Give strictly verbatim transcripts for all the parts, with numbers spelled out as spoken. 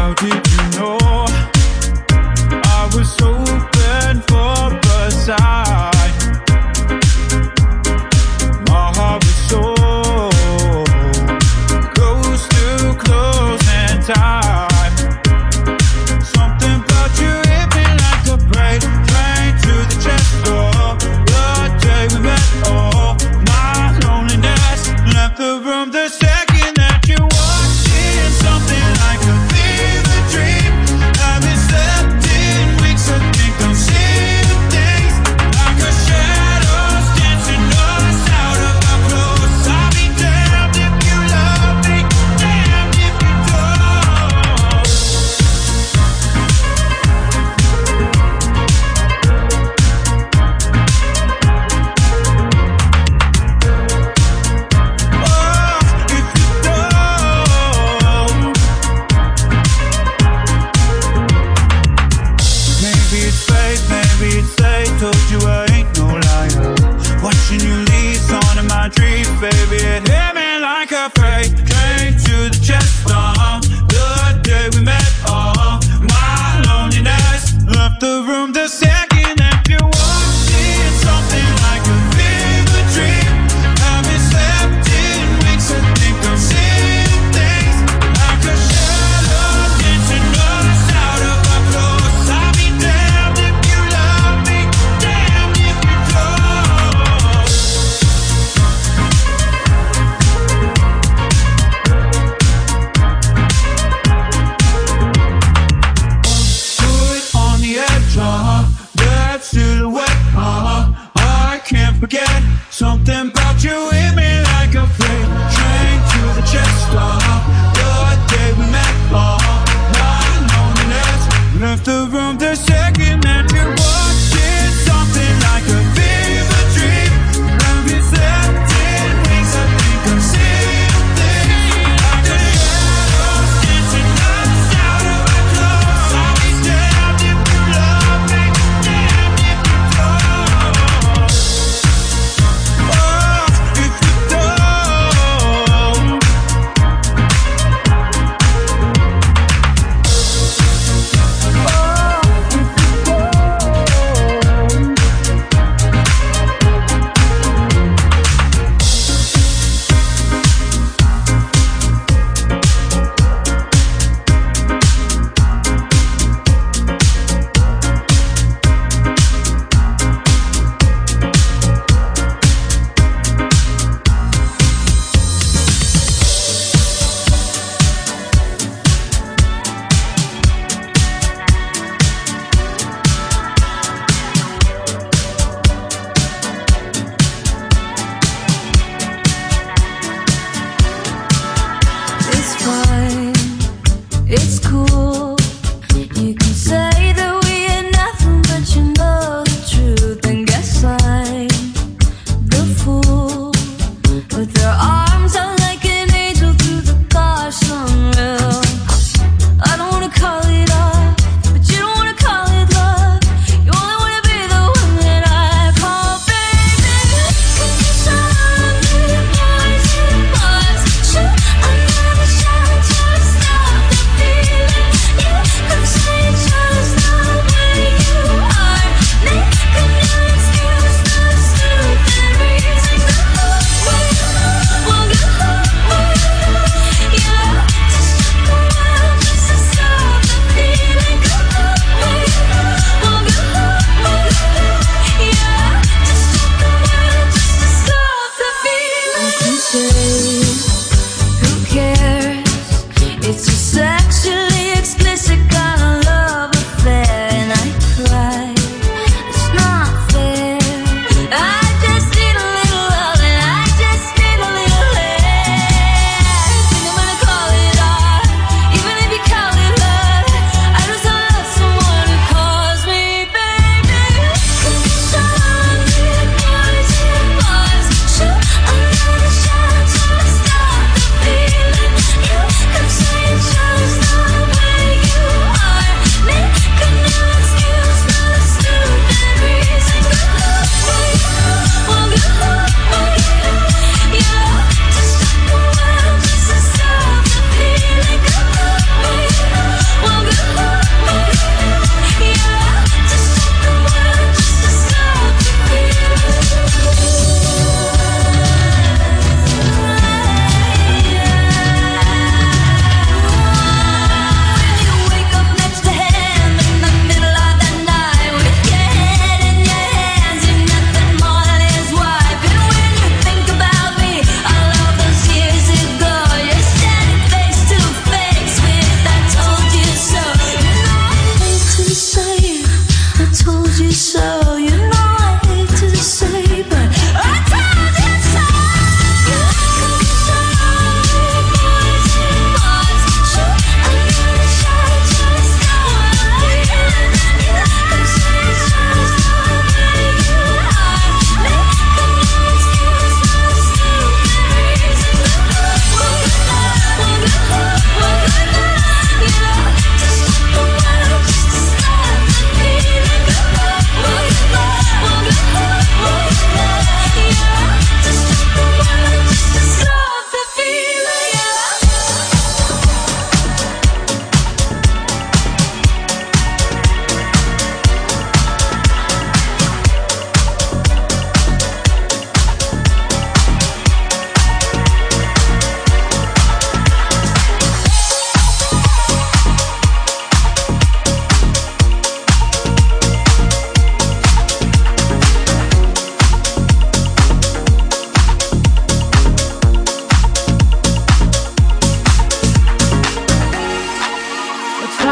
Feeling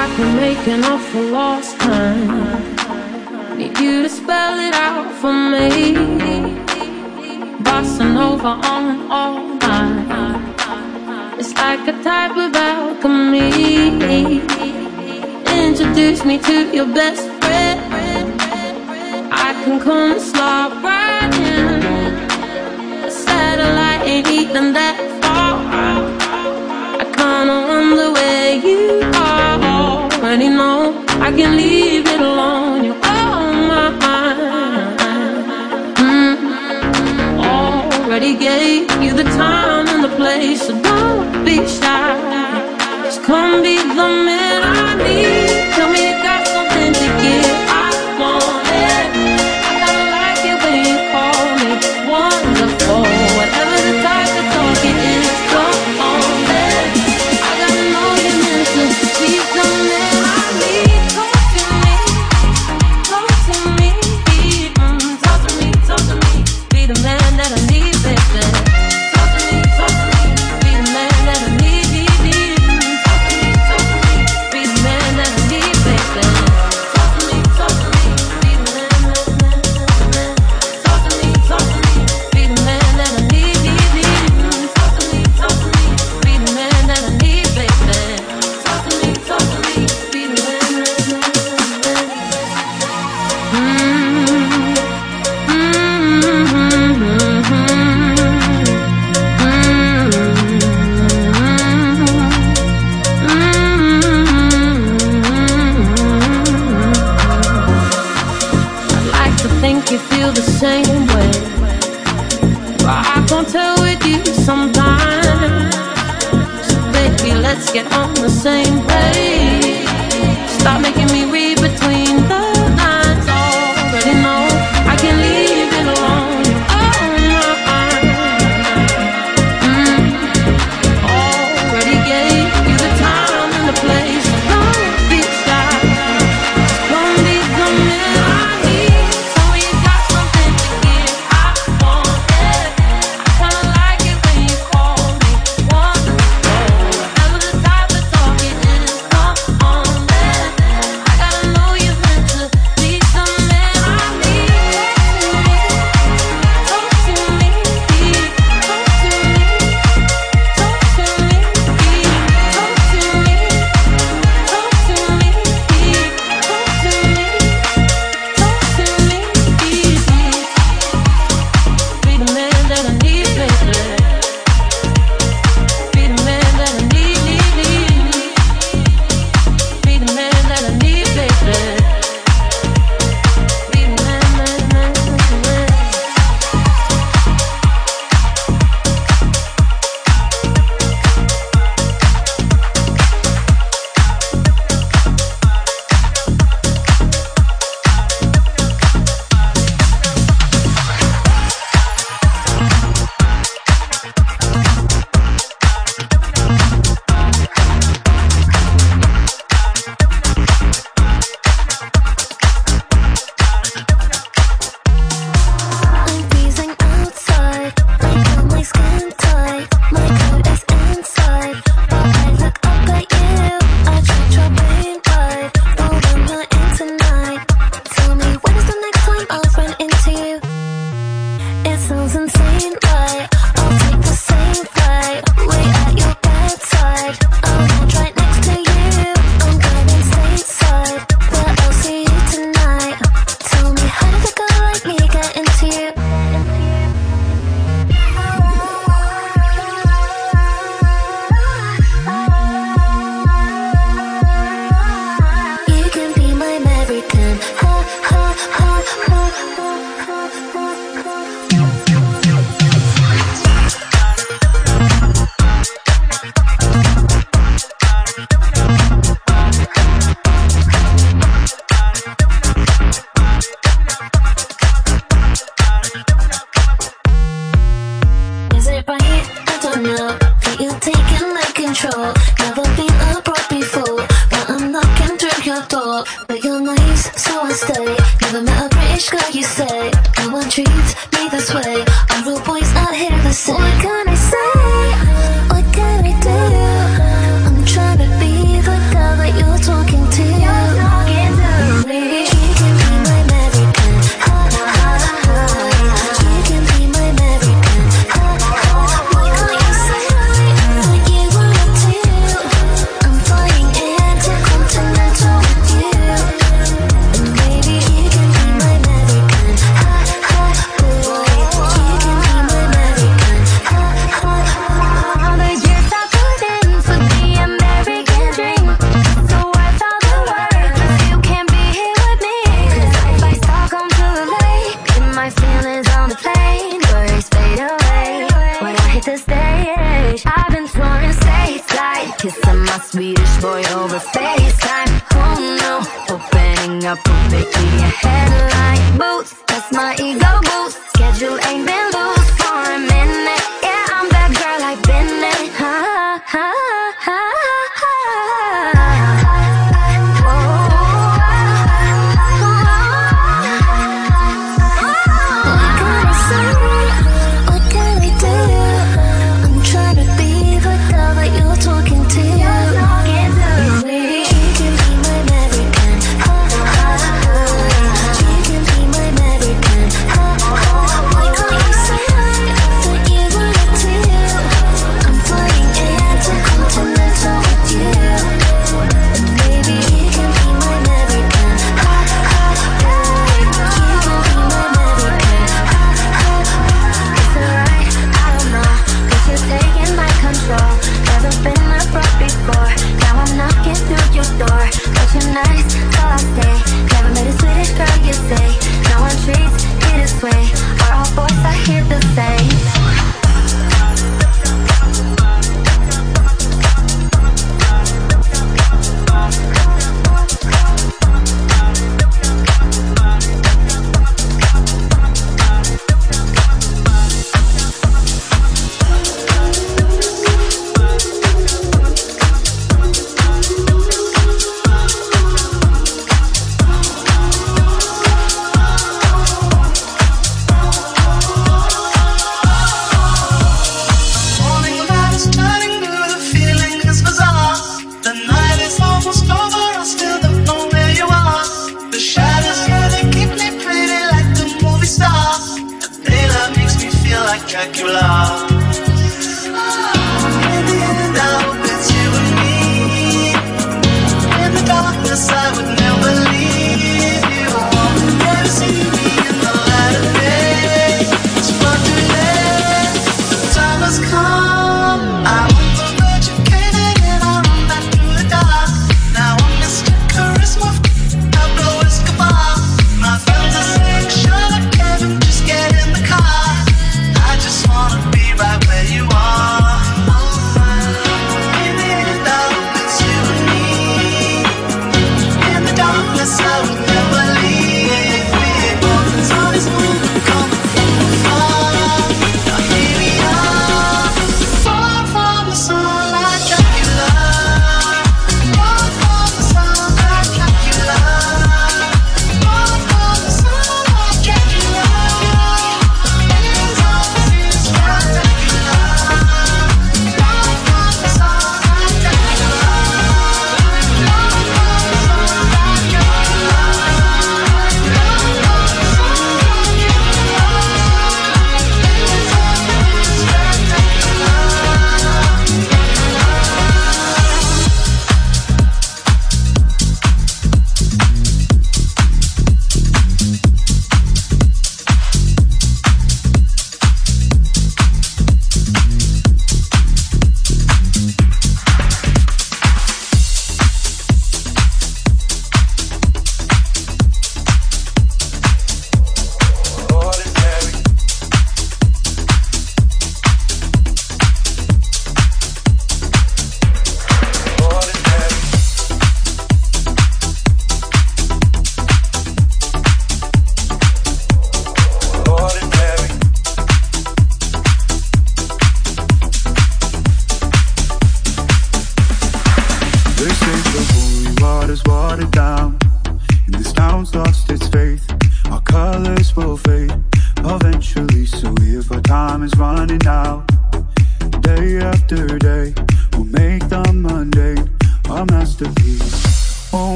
like we're making up for lost time. Need you to spell it out for me. Bossa Nova on and all night. It's like a type of alchemy. Introduce me to your best friend. I can come and slide right in. A satellite ain't even that far. I kinda wonder where you are. Already know I can leave it alone. You're on my mind. mm. Already gave you the time and the place, so don't be shy. Just come be the man I need. Tell me you got something to give. I want it. I kinda like it when you call me wonderful. Whatever the type of talk it is, come on, man. I gotta know you're meant to be the man I need. Talk to me, talk to me, mm, talk to me, talk to me. Be the man that I need, baby. Talk to me, talk to me. Be the man that I need, need, need. Talk to me, talk to me. Be the man that I need, baby. Talk to me, talk to me. Be the man, man, man, man. Talk to me, talk to me. Be the man that I need, need, need. Talk to me, talk to me. Be the man that I need, baby. Talk to me, talk to me. Be the man, man, man, man. I'd like to think you feel the same way, but I can't tell with you sometimes. So baby, let's get on the same page. Stop making me read between the lines. Already know I can leave it alone. Oh my, mm. Already gave you the time and the place. Don't be shy. Don't be the man I need. Tell me you got something to give. I want it. I kinda like it when you call me wonderful. Whatever the type of talk it is, come on, man. I gotta know you're meant to be the man I need. Talk to me, talk to me, talk to me, talk to me, talk to me, talk to me, talk to me, talk to me. Be the man that I need, baby. Be the man that I need, need, need. Be the man that I need, baby. Be the man, man, man, man. I'm freezing outside. I feel my skin tight. My coat is inside, but I look up at you. I treat your brain right. But when you're in tonight, tell me when is the next time I'll run into you? It sounds insane, right? I'll take the same flight. Wait at your bedside. I'll land right next to you. I'm going stateside, but I'll see you tonight. Tell me how did a girl like me get into you? You can be my American. Ha ha ha ha ha ha ha. Is it right? I don't know. That you're taking my control. Never been abroad before, but I'm knocking through your door. But you're nice, so I stay. Never met a British girl, you say. No one treats me this way. Our real boys out here the same. What can I say? What can I do? I'm trying to be the girl that you're talking FaceTime. Oh no, opening up a Wikipedia headline. Boots, that's my ego boost. Schedule ain't been loose for a minute. Yeah, I'm that girl I've been in. Ha ha ha ha.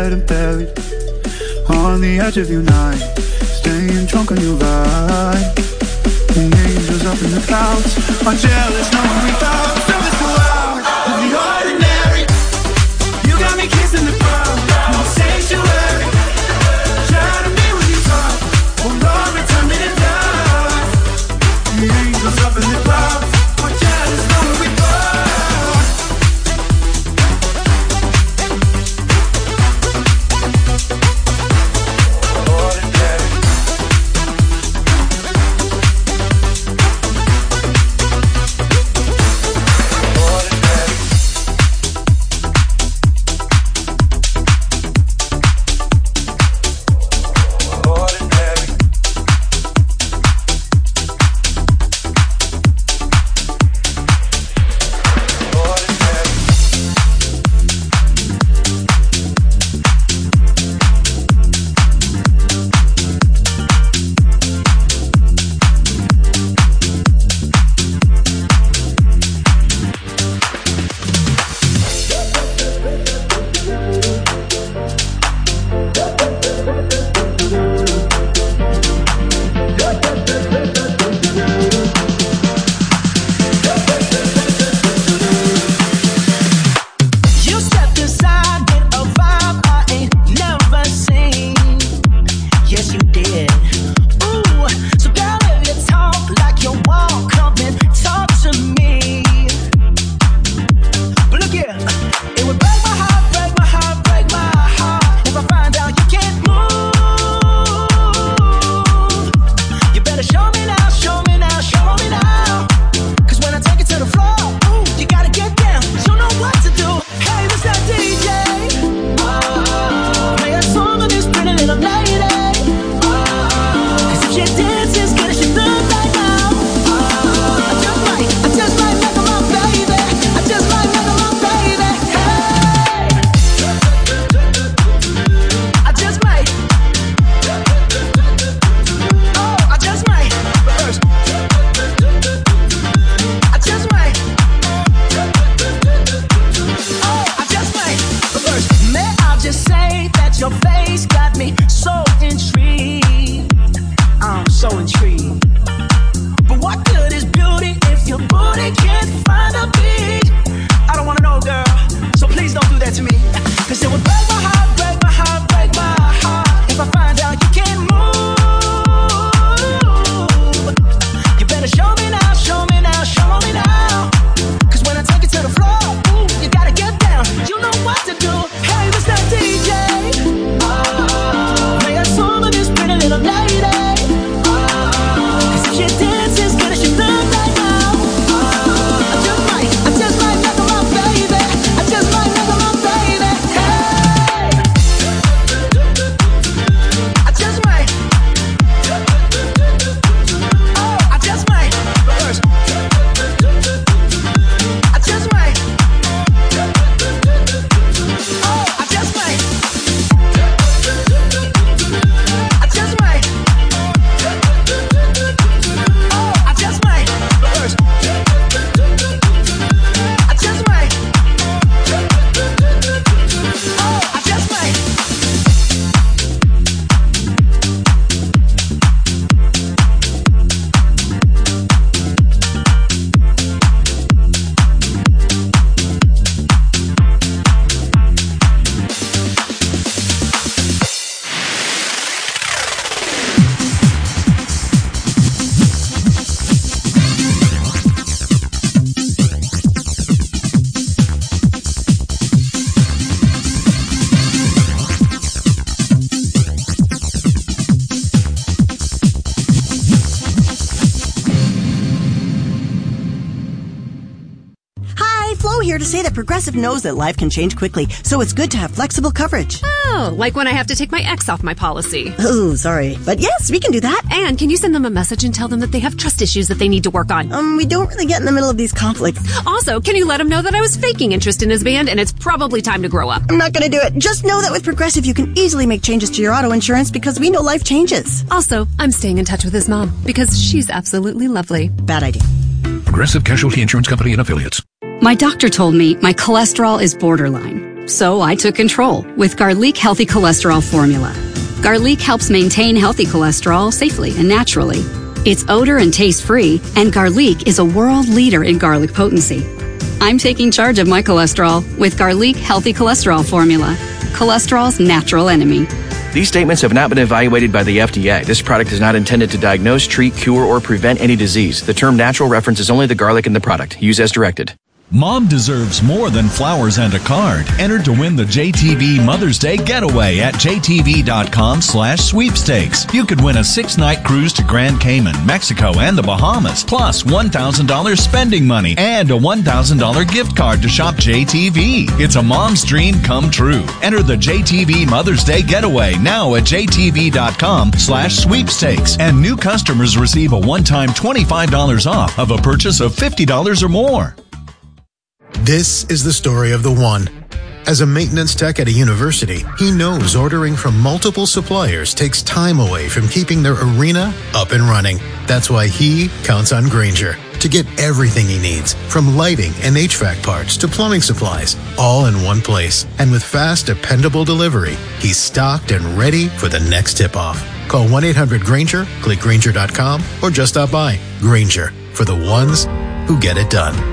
dead and buried on the edge of your night, staying drunk on your ride. The angels up in the clouds are jealous, knowing we found something so out of the ordinary. You got me kissing the ground, no sanctuary. Try to be with you, talk, oh Lord, return me to life. The angels up in the clouds are jealous, knowing we found. To say that Progressive knows that life can change quickly, so it's good to have flexible coverage. Oh, like when I have to take my ex off my policy. Oh, sorry. But yes, we can do that. And can you send them a message and tell them that they have trust issues that they need to work on? Um, we don't really get in the middle of these conflicts. Also, can you let them know that I was faking interest in his band and it's probably time to grow up? I'm not gonna do it. Just know that with Progressive, you can easily make changes to your auto insurance because we know life changes. Also, I'm staying in touch with his mom because she's absolutely lovely. Bad idea. Progressive Casualty Insurance Company and Affiliates. My doctor told me my cholesterol is borderline. So I took control with Garlic Healthy Cholesterol Formula. Garlic helps maintain healthy cholesterol safely and naturally. It's odor and taste free, and Garlic is a world leader in garlic potency. I'm taking charge of my cholesterol with Garlic Healthy Cholesterol Formula, cholesterol's natural enemy. These statements have not been evaluated by the F D A. This product is not intended to diagnose, treat, cure, or prevent any disease. The term natural references only the garlic in the product. Use as directed. Mom deserves more than flowers and a card. Enter to win the J T V Mother's Day Getaway at J T V dot com slash sweepstakes. You could win a six-night cruise to Grand Cayman, Mexico, and the Bahamas, plus one thousand dollars spending money and a one thousand dollars gift card to shop J T V. It's a mom's dream come true. Enter the J T V Mother's Day Getaway now at J T V dot com slash sweepstakes. And new customers receive a one-time twenty-five dollars off of a purchase of fifty dollars or more. This is the story of the one. As a maintenance tech at a university, he knows ordering from multiple suppliers takes time away from keeping their arena up and running. That's why he counts on Grainger to get everything he needs, from lighting and H V A C parts to plumbing supplies, all in one place. And with fast, dependable delivery, he's stocked and ready for the next tip-off. Call one eight hundred Grainger, click Grainger dot com, or just stop by. Grainger, for the ones who get it done.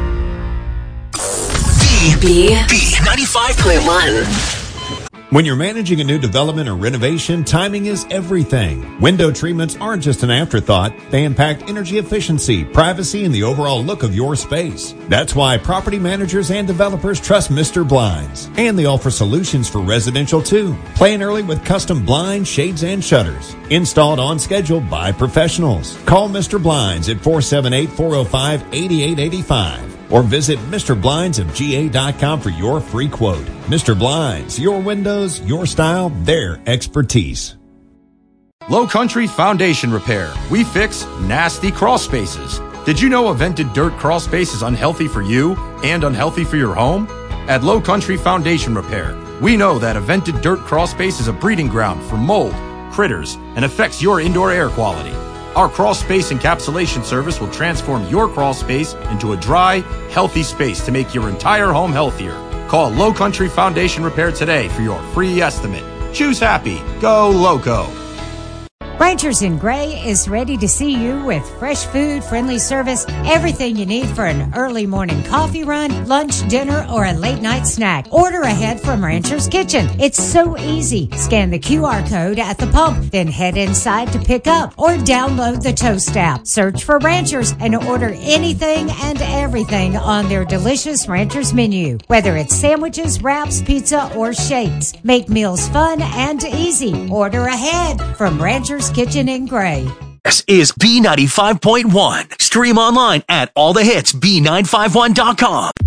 B ninety-five point one. When you're managing a new development or renovation, timing is everything. Window treatments aren't just an afterthought. They impact energy efficiency, privacy, and the overall look of your space. That's why property managers and developers trust Mister Blinds. And they offer solutions for residential too. Plan early with custom blinds, shades, and shutters. Installed on schedule by professionals. Call Mister Blinds at four seven eight, four oh five, eight eight eight five. Or visit Mister Blinds of G A dot com for your free quote. Mister Blinds, your windows, your style, their expertise. Low Country Foundation Repair. We fix nasty crawl spaces. Did you know a vented dirt crawl space is unhealthy for you and unhealthy for your home? At Low Country Foundation Repair, we know that a vented dirt crawl space is a breeding ground for mold, critters, and affects your indoor air quality. Our crawl space encapsulation service will transform your crawl space into a dry, healthy space to make your entire home healthier. Call Low Country Foundation Repair today for your free estimate. Choose happy. Go Loco. Ranchers in Gray is ready to see you with fresh food, friendly service, everything you need for an early morning coffee run, lunch, dinner, or a late night snack. Order ahead from Ranchers Kitchen. It's so easy. Scan the Q R code at the pump, then head inside to pick up or download the Toast app. Search for Ranchers and order anything and everything on their delicious Ranchers menu. Whether it's sandwiches, wraps, pizza, or shakes. Make meals fun and easy. Order ahead from Ranchers Kitchen in Gray. This is B ninety-five point one. Stream online at all the hits B nine five one dot com.